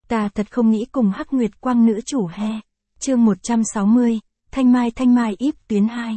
Ta thật không nghĩ cùng Hắc Nguyệt Quang nữ chủ he. Chương 160, Thanh Mai íp tuyến 2.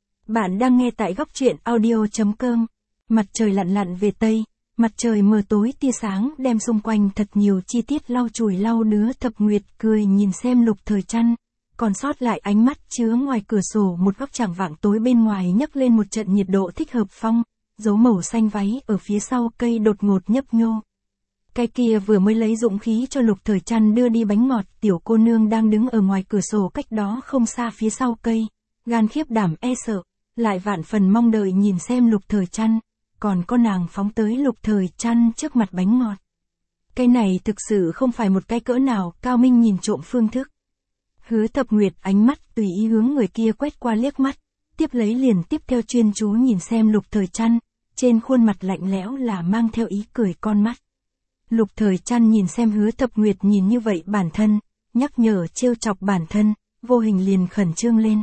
Bạn đang nghe tại góc truyện audio.com. Mặt trời lặn lặn về Tây, mặt trời mờ tối tia sáng đem xung quanh thật nhiều chi tiết lau chùi lau đứa Thập Nguyệt cười nhìn xem Lục Thời Trăn, còn sót lại ánh mắt chứa ngoài cửa sổ một góc chảng vạng tối bên ngoài nhấc lên một trận nhiệt độ thích hợp phong, dấu màu xanh váy ở phía sau cây đột ngột nhấp nhô. Cái kia vừa mới lấy dũng khí cho Lục Thời Trăn đưa đi bánh ngọt, tiểu cô nương đang đứng ở ngoài cửa sổ cách đó không xa phía sau cây, gan khiếp đảm e sợ, lại vạn phần mong đợi nhìn xem Lục Thời Trăn, còn có nàng phóng tới Lục Thời Trăn trước mặt bánh ngọt. Cái này thực sự không phải một cái cỡ nào cao minh nhìn trộm phương thức. Hứa Thập Nguyệt ánh mắt tùy ý hướng người kia quét qua liếc mắt, tiếp lấy liền tiếp theo chuyên chú nhìn xem Lục Thời Trăn, trên khuôn mặt lạnh lẽo là mang theo ý cười con mắt. Lục Thời Trăn nhìn xem Hứa Thập Nguyệt nhìn như vậy bản thân, nhắc nhở trêu chọc bản thân, vô hình liền khẩn trương lên.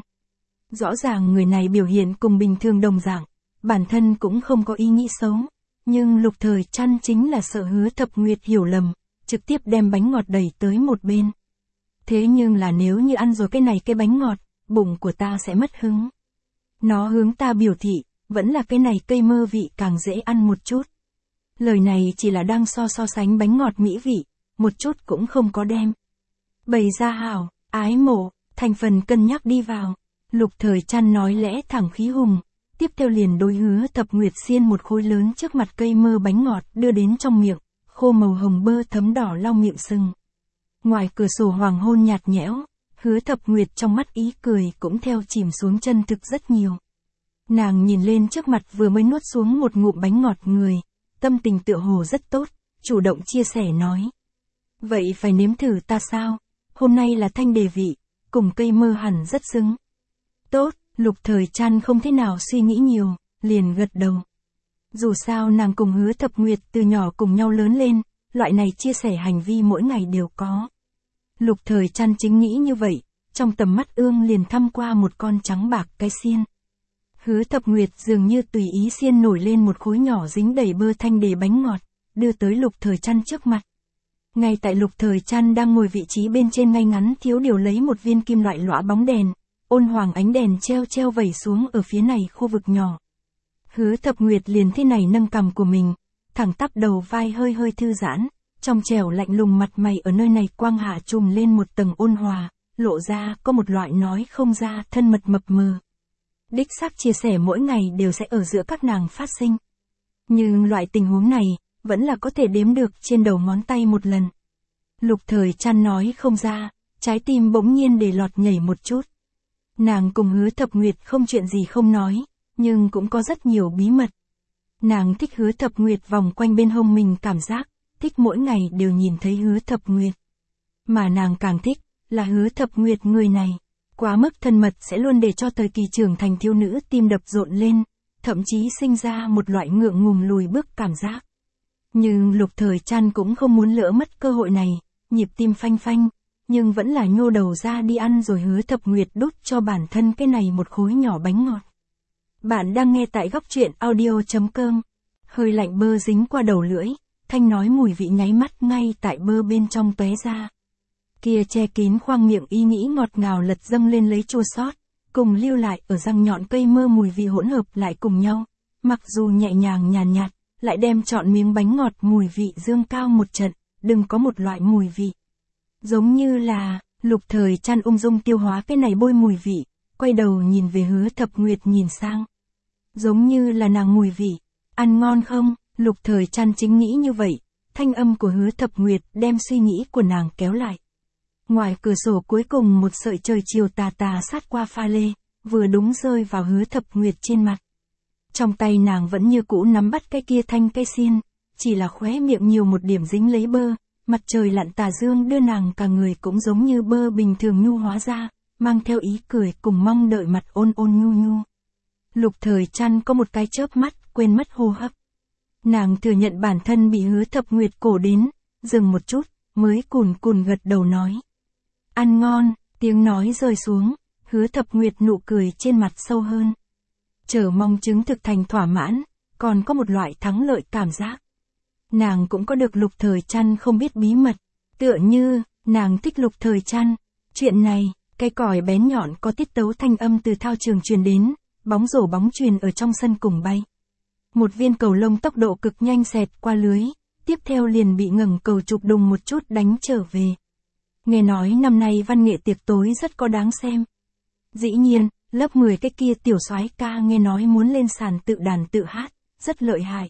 Rõ ràng người này biểu hiện cùng bình thường đồng dạng, bản thân cũng không có ý nghĩ xấu, nhưng Lục Thời Trăn chính là sợ Hứa Thập Nguyệt hiểu lầm, trực tiếp đem bánh ngọt đẩy tới một bên. Thế nhưng là nếu như ăn rồi cái này cái bánh ngọt, bụng của ta sẽ mất hứng. Nó hướng ta biểu thị, vẫn là cái này cây mơ vị càng dễ ăn một chút. Lời này chỉ là đang so sánh bánh ngọt mỹ vị, một chút cũng không có đem. Bày ra hảo, ái mộ, thành phần cân nhắc đi vào. Lục Thời Trăn nói lẽ thẳng khí hùng, tiếp theo liền đối Hứa Thập Nguyệt xiên một khối lớn trước mặt cây mơ bánh ngọt đưa đến trong miệng, khô màu hồng bơ thấm đỏ lau miệng sưng. Ngoài cửa sổ hoàng hôn nhạt nhẽo, Hứa Thập Nguyệt trong mắt ý cười cũng theo chìm xuống chân thực rất nhiều. Nàng nhìn lên trước mặt vừa mới nuốt xuống một ngụm bánh ngọt người, tâm tình tựa hồ rất tốt, chủ động chia sẻ nói. Vậy phải nếm thử ta sao? Hôm nay là thanh đề vị, cùng cây mơ hẳn rất xứng. Tốt, Lục Thời Trăn không thế nào suy nghĩ nhiều, liền gật đầu. Dù sao nàng cùng Hứa Thập Nguyệt từ nhỏ cùng nhau lớn lên, loại này chia sẻ hành vi mỗi ngày đều có. Lục Thời Trăn chính nghĩ như vậy, trong tầm mắt ương liền thăm qua một con trắng bạc cái xiên. Hứa Thập Nguyệt dường như tùy ý xiên nổi lên một khối nhỏ dính đầy bơ thanh đề bánh ngọt, đưa tới Lục Thời Trăn trước mặt. Ngay tại Lục Thời Trăn đang ngồi vị trí bên trên ngay ngắn thiếu điều lấy một viên kim loại lõa bóng đèn, ôn hoàng ánh đèn treo vẩy xuống ở phía này khu vực nhỏ. Hứa Thập Nguyệt liền thế này nâng cằm của mình, thẳng tắp đầu vai hơi thư giãn, trong trẻo lạnh lùng mặt mày ở nơi này quang hạ trùm lên một tầng ôn hòa, lộ ra có một loại nói không ra thân mật mập mờ. Đích xác chia sẻ mỗi ngày đều sẽ ở giữa các nàng phát sinh. Nhưng loại tình huống này, vẫn là có thể đếm được trên đầu ngón tay một lần. Lục Thời Trăn nói không ra, trái tim bỗng nhiên để lọt nhảy một chút. Nàng cùng Hứa Thập Nguyệt không chuyện gì không nói, nhưng cũng có rất nhiều bí mật. Nàng thích Hứa Thập Nguyệt vòng quanh bên hông mình cảm giác, thích mỗi ngày đều nhìn thấy Hứa Thập Nguyệt. Mà nàng càng thích, là Hứa Thập Nguyệt người này. Quá mức thân mật sẽ luôn để cho thời kỳ trưởng thành thiếu nữ tim đập rộn lên, thậm chí sinh ra một loại ngượng ngùng lùi bước cảm giác. Nhưng Lục Thời Trăn cũng không muốn lỡ mất cơ hội này, nhịp tim phanh phanh, nhưng vẫn là nhô đầu ra đi ăn rồi Hứa Thập Nguyệt đút cho bản thân cái này một khối nhỏ bánh ngọt. Bạn đang nghe tại góc truyện audio.com. Hơi lạnh bơ dính qua đầu lưỡi, thanh nói mùi vị nháy mắt ngay tại bơ bên trong tóe ra. Kia che kín khoang miệng ý nghĩ ngọt ngào lật dâng lên lấy chua xót, cùng lưu lại ở răng nhọn cây mơ mùi vị hỗn hợp lại cùng nhau, mặc dù nhẹ nhàng nhàn nhạt, lại đem trọn miếng bánh ngọt mùi vị dương cao một trận, đừng có một loại mùi vị. Giống như là, Lục Thời Trăn ung dung tiêu hóa cái này bôi mùi vị, quay đầu nhìn về Hứa Thập Nguyệt nhìn sang. Giống như là nàng mùi vị, ăn ngon không? Lục Thời Trăn chính nghĩ như vậy, thanh âm của Hứa Thập Nguyệt đem suy nghĩ của nàng kéo lại. Ngoài cửa sổ cuối cùng một sợi trời chiều tà sát qua pha lê, vừa đúng rơi vào Hứa Thập Nguyệt trên mặt. Trong tay nàng vẫn như cũ nắm bắt cái kia thanh cây xiên, chỉ là khóe miệng nhiều một điểm dính lấy bơ, mặt trời lặn tà dương đưa nàng cả người cũng giống như bơ bình thường nhu hóa ra, mang theo ý cười cùng mong đợi mặt ôn nhu. Lục Thời Trăn có một cái chớp mắt, quên mất hô hấp. Nàng thừa nhận bản thân bị Hứa Thập Nguyệt cổ đến, dừng một chút, mới cùn gật đầu nói. Ăn ngon, tiếng nói rơi xuống, Hứa Thập Nguyệt nụ cười trên mặt sâu hơn. Chờ mong chứng thực thành thỏa mãn, còn có một loại thắng lợi cảm giác. Nàng cũng có được Lục Thời Trăn không biết bí mật, Tựa như, nàng thích Lục Thời Trăn. Chuyện này, cây còi bén nhọn có tiết tấu thanh âm từ thao trường truyền đến, bóng rổ bóng chuyền ở trong sân cùng bay. Một viên cầu lông tốc độ cực nhanh xẹt qua lưới, tiếp theo liền bị ngẩng cầu chụp đùng một chút đánh trở về. Nghe nói năm nay văn nghệ tiệc tối rất có đáng xem. Dĩ nhiên, lớp 10 cái kia tiểu soái ca nghe nói muốn lên sàn tự đàn tự hát, rất lợi hại.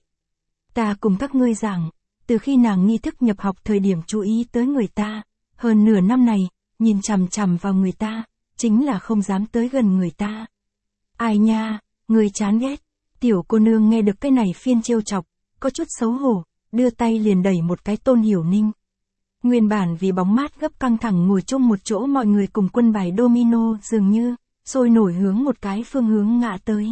Ta cùng các ngươi giảng, từ khi nàng nghi thức nhập học thời điểm chú ý tới người ta, hơn nửa năm này, nhìn chằm chằm vào người ta, chính là không dám tới gần người ta. Ai nha, người chán ghét. Tiểu cô nương nghe được cái này phiên trêu chọc, có chút xấu hổ, đưa tay liền đẩy một cái Tôn Hiểu Ninh. Nguyên bản vì bóng mát gấp căng thẳng ngồi chung một chỗ mọi người cùng quân bài domino dường như, sôi nổi hướng một cái phương hướng ngã tới.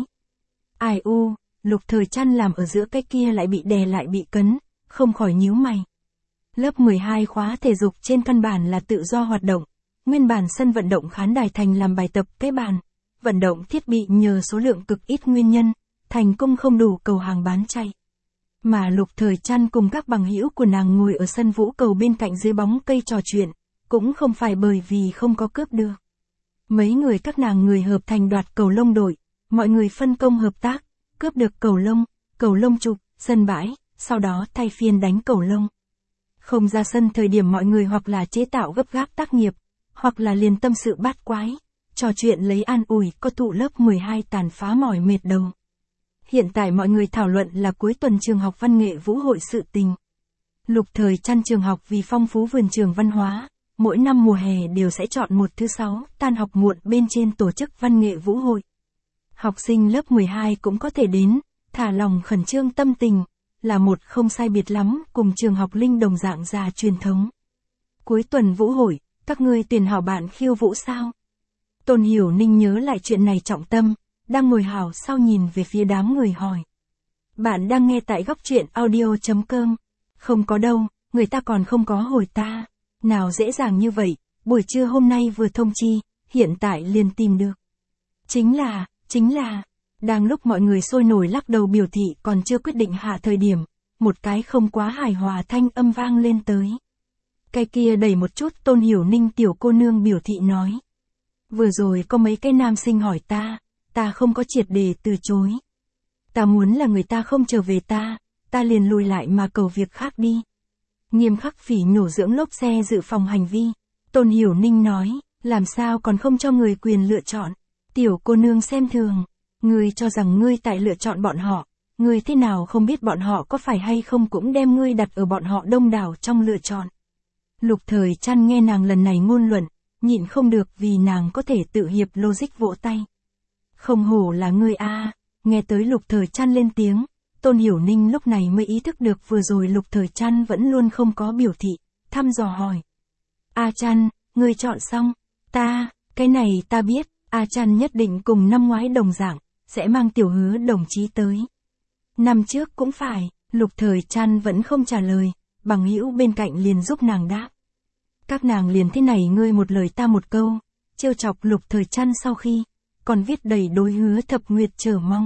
Ai u, Lục Thời Trăn làm ở giữa cái kia lại bị đè lại bị cấn, không khỏi nhíu mày. Lớp 12 khóa thể dục trên căn bản là tự do hoạt động, nguyên bản sân vận động khán đài thành làm bài tập cái bàn, vận động thiết bị nhờ số lượng cực ít nguyên nhân, thành công không đủ cầu hàng bán chay. Mà Lục Thời Trăn cùng các bằng hữu của nàng ngồi ở sân vũ cầu bên cạnh dưới bóng cây trò chuyện, cũng không phải bởi vì không có cướp được. Mấy người các nàng người hợp thành đoạt cầu lông đội, mọi người phân công hợp tác, cướp được cầu lông chụp, sân bãi, sau đó thay phiên đánh cầu lông. Không ra sân thời điểm mọi người hoặc là chế tạo gấp gáp tác nghiệp, hoặc là liền tâm sự bát quái, trò chuyện lấy an ủi có thụ lớp 12 tàn phá mỏi mệt đầu. Hiện tại mọi người thảo luận là cuối tuần trường học văn nghệ vũ hội sự tình. Lục Thời Trăn trường học vì phong phú vườn trường văn hóa, mỗi năm mùa hè đều sẽ chọn một thứ 6 tan học muộn bên trên tổ chức văn nghệ vũ hội. Học sinh lớp 12 cũng có thể đến, thả lòng khẩn trương tâm tình, là một không sai biệt lắm cùng trường học linh đồng dạng già truyền thống. Cuối tuần vũ hội, các ngươi tuyển hảo bạn khiêu vũ sao? Tôn Hiểu Ninh nhớ lại chuyện này trọng tâm, đang ngồi hào sau nhìn về phía đám người hỏi. Bạn đang nghe tại góc truyện audio.com. Không có đâu, người ta còn không có hồi ta. Nào dễ dàng như vậy, buổi trưa hôm nay vừa thông chi, hiện tại liền tìm được. Chính là, đang lúc mọi người sôi nổi lắc đầu biểu thị còn chưa quyết định hạ thời điểm, một cái không quá hài hòa thanh âm vang lên tới. Cái kia đẩy một chút Tôn Hiểu Ninh tiểu cô nương biểu thị nói. Vừa rồi có mấy cái nam sinh hỏi ta không có triệt để từ chối. Ta muốn là người ta không trở về ta liền lùi lại mà cầu việc khác đi. Nghiêm khắc phỉ nhổ dưỡng lốp xe dự phòng hành vi. Tôn Hiểu Ninh nói, làm sao còn không cho người quyền lựa chọn. Tiểu cô nương xem thường, ngươi cho rằng ngươi tại lựa chọn bọn họ, ngươi thế nào không biết bọn họ có phải hay không cũng đem ngươi đặt ở bọn họ đông đảo trong lựa chọn. Lục Thời Trăn nghe nàng lần này ngôn luận, nhịn không được vì nàng có thể tự hiệp logic vỗ tay. Không hổ là ngươi a. Nghe tới Lục Thời Trăn lên tiếng, Tôn Hiểu Ninh lúc này mới ý thức được vừa rồi Lục Thời Trăn vẫn luôn không có biểu thị, thăm dò hỏi. A Trăn, ngươi chọn xong, cái này ta biết, A Trăn nhất định cùng năm ngoái đồng dạng, sẽ mang tiểu Hứa đồng chí tới. Năm trước cũng phải, Lục Thời Trăn vẫn không trả lời, bằng hữu bên cạnh liền giúp nàng đáp. Các nàng liền thế này ngươi một lời ta một câu, trêu chọc Lục Thời Trăn sau khi, còn viết đầy đối Hứa Thập Nguyệt chờ mong.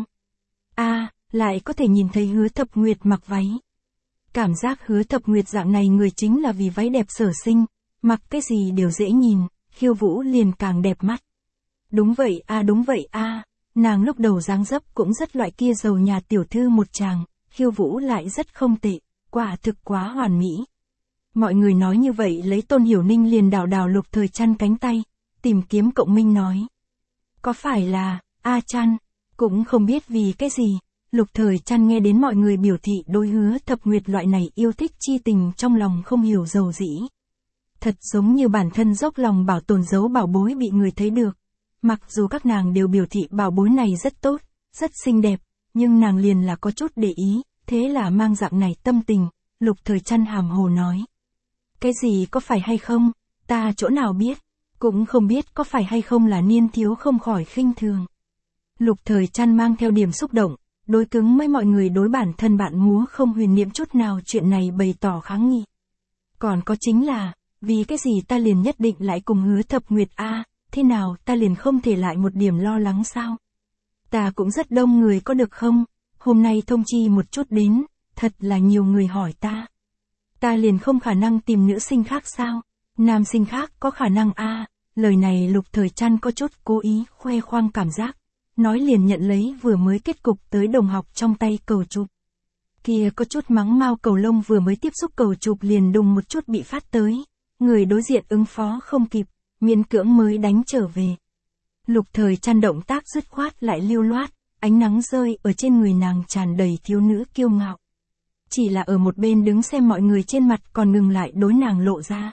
Lại có thể nhìn thấy Hứa Thập Nguyệt mặc váy. Cảm giác Hứa Thập Nguyệt dạng này người chính là vì váy đẹp sở sinh, mặc cái gì đều dễ nhìn, khiêu vũ liền càng đẹp mắt. Đúng vậy a, nàng lúc đầu dáng dấp cũng rất loại kia giàu nhà tiểu thư một chàng, khiêu vũ lại rất không tệ, quả thực quá hoàn mỹ. Mọi người nói như vậy lấy Tôn Hiểu Ninh liền đảo Lục Thời Trăn cánh tay, tìm kiếm cộng minh nói. Có phải là, A Trăn, cũng không biết vì cái gì, Lục Thời Trăn nghe đến mọi người biểu thị đối Hứa Thập Nguyệt loại này yêu thích chi tình trong lòng không hiểu dầu dĩ. Thật giống như bản thân dốc lòng bảo tồn dấu bảo bối bị người thấy được. Mặc dù các nàng đều biểu thị bảo bối này rất tốt, rất xinh đẹp, nhưng nàng liền là có chút để ý, thế là mang dạng này tâm tình, Lục Thời Trăn hàm hồ nói. Cái gì có phải hay không, ta chỗ nào biết, cũng không biết có phải hay không là niên thiếu không khỏi khinh thường. Lục Thời Trăn mang theo điểm xúc động, đối cứng với mọi người đối bản thân bạn múa không huyền niệm chút nào chuyện này bày tỏ kháng nghị. Còn có chính là, vì cái gì ta liền nhất định lại cùng Hứa Thập Nguyệt a, thế nào ta liền không thể lại một điểm lo lắng sao? Ta cũng rất đông người có được không? Hôm nay thông chi một chút đến, thật là nhiều người hỏi ta. Ta liền không khả năng tìm nữ sinh khác sao? Nam sinh khác có khả năng a. Lời này Lục Thời Trăn có chút cố ý khoe khoang cảm giác. Nói liền nhận lấy vừa mới kết cục tới đồng học trong tay cầu chụp. Kia có chút mắng mau cầu lông vừa mới tiếp xúc cầu chụp liền đùng một chút bị phát tới. Người đối diện ứng phó không kịp, miễn cưỡng mới đánh trở về. Lục Thời Trăn động tác dứt khoát lại lưu loát, ánh nắng rơi ở trên người nàng tràn đầy thiếu nữ kiêu ngạo. Chỉ là ở một bên đứng xem mọi người trên mặt còn ngừng lại đối nàng lộ ra.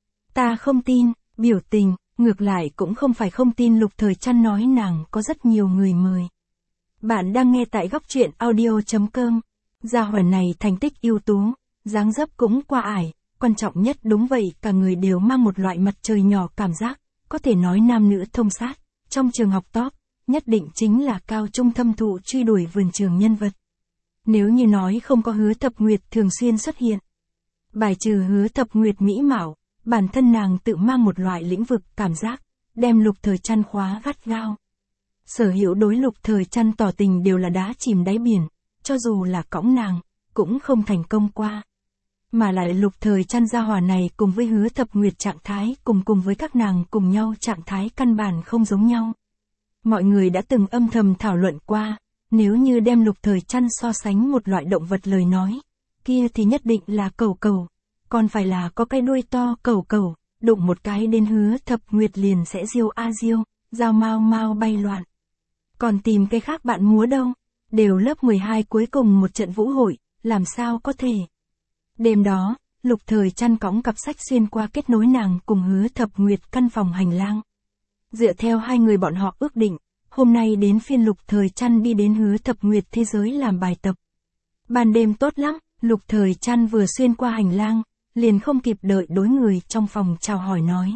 Ta không tin, biểu tình, ngược lại cũng không phải không tin Lục Thời Trăn nói nàng có rất nhiều người mời. Bạn đang nghe tại góc truyện audio.com. Gia hỏa này thành tích ưu tú, dáng dấp cũng qua ải, quan trọng nhất đúng vậy cả người đều mang một loại mặt trời nhỏ cảm giác, có thể nói nam nữ thông sát, trong trường học top, nhất định chính là cao trung thâm thụ truy đuổi vườn trường nhân vật. Nếu như nói không có Hứa Thập Nguyệt thường xuyên xuất hiện, bài trừ Hứa Thập Nguyệt mỹ mạo, bản thân nàng tự mang một loại lĩnh vực cảm giác, đem Lục Thời Trăn khóa gắt gao. Sở hữu đối Lục Thời Trăn tỏ tình đều là đá chìm đáy biển, cho dù là cõng nàng, cũng không thành công qua. Mà lại Lục Thời Trăn gia hỏa này cùng với Hứa Thập Nguyệt trạng thái cùng với các nàng cùng nhau trạng thái căn bản không giống nhau. Mọi người đã từng âm thầm thảo luận qua, nếu như đem Lục Thời Trăn so sánh một loại động vật lời nói, kia thì nhất định là cẩu cẩu, còn phải là có cái đuôi to cẩu cẩu, đụng một cái đến Hứa Thập Nguyệt liền sẽ diêu a diêu, dao mau mau bay loạn. Còn tìm cái khác bạn múa đâu, đều lớp 12 cuối cùng một trận vũ hội, làm sao có thể. Đêm đó, Lục Thời Trăn cõng cặp sách xuyên qua kết nối nàng cùng Hứa Thập Nguyệt căn phòng hành lang. Dựa theo hai người bọn họ ước định, hôm nay đến phiên Lục Thời Trăn đi đến Hứa Thập Nguyệt thế giới làm bài tập. Ban đêm tốt lắm, Lục Thời Trăn vừa xuyên qua hành lang, liền không kịp đợi đối người trong phòng chào hỏi nói.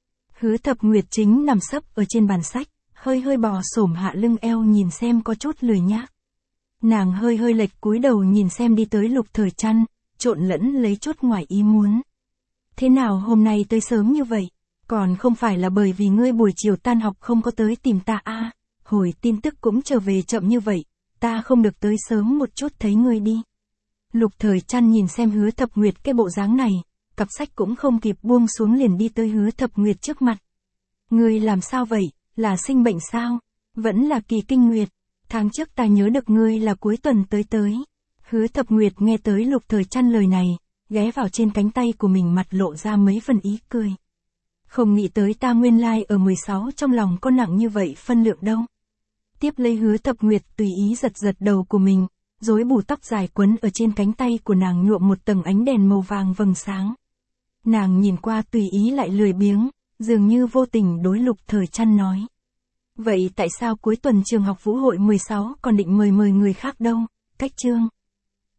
Hứa Thập Nguyệt chính nằm sấp ở trên bàn sách, hơi bò xổm hạ lưng eo nhìn xem có chút lười nhác. Nàng hơi lệch cúi đầu nhìn xem đi tới Lục Thời Trăn, trộn lẫn lấy chút ngoài ý muốn. Thế nào hôm nay tới sớm như vậy? Còn không phải là bởi vì ngươi buổi chiều tan học không có tới tìm ta à? Hồi tin tức cũng trở về chậm như vậy, ta không được tới sớm một chút thấy ngươi đi. Lục Thời Trăn nhìn xem Hứa Thập Nguyệt cái bộ dáng này, cặp sách cũng không kịp buông xuống liền đi tới Hứa Thập Nguyệt trước mặt. Ngươi làm sao vậy, là sinh bệnh sao? Vẫn là kỳ kinh nguyệt, tháng trước ta nhớ được ngươi là cuối tuần tới. Hứa Thập Nguyệt nghe tới Lục Thời Trăn lời này, ghé vào trên cánh tay của mình mặt lộ ra mấy phần ý cười. Không nghĩ tới ta nguyên lai ở 16 trong lòng có nặng như vậy phân lượng đâu. Tiếp lấy Hứa Thập Nguyệt tùy ý giật đầu của mình, rối bù tóc dài quấn ở trên cánh tay của nàng nhuộm một tầng ánh đèn màu vàng vầng sáng. Nàng nhìn qua tùy ý lại lười biếng, dường như vô tình đối Lục Thời Trăn nói. Vậy tại sao cuối tuần trường học vũ hội 16 còn định mời người khác đâu? Cách chương.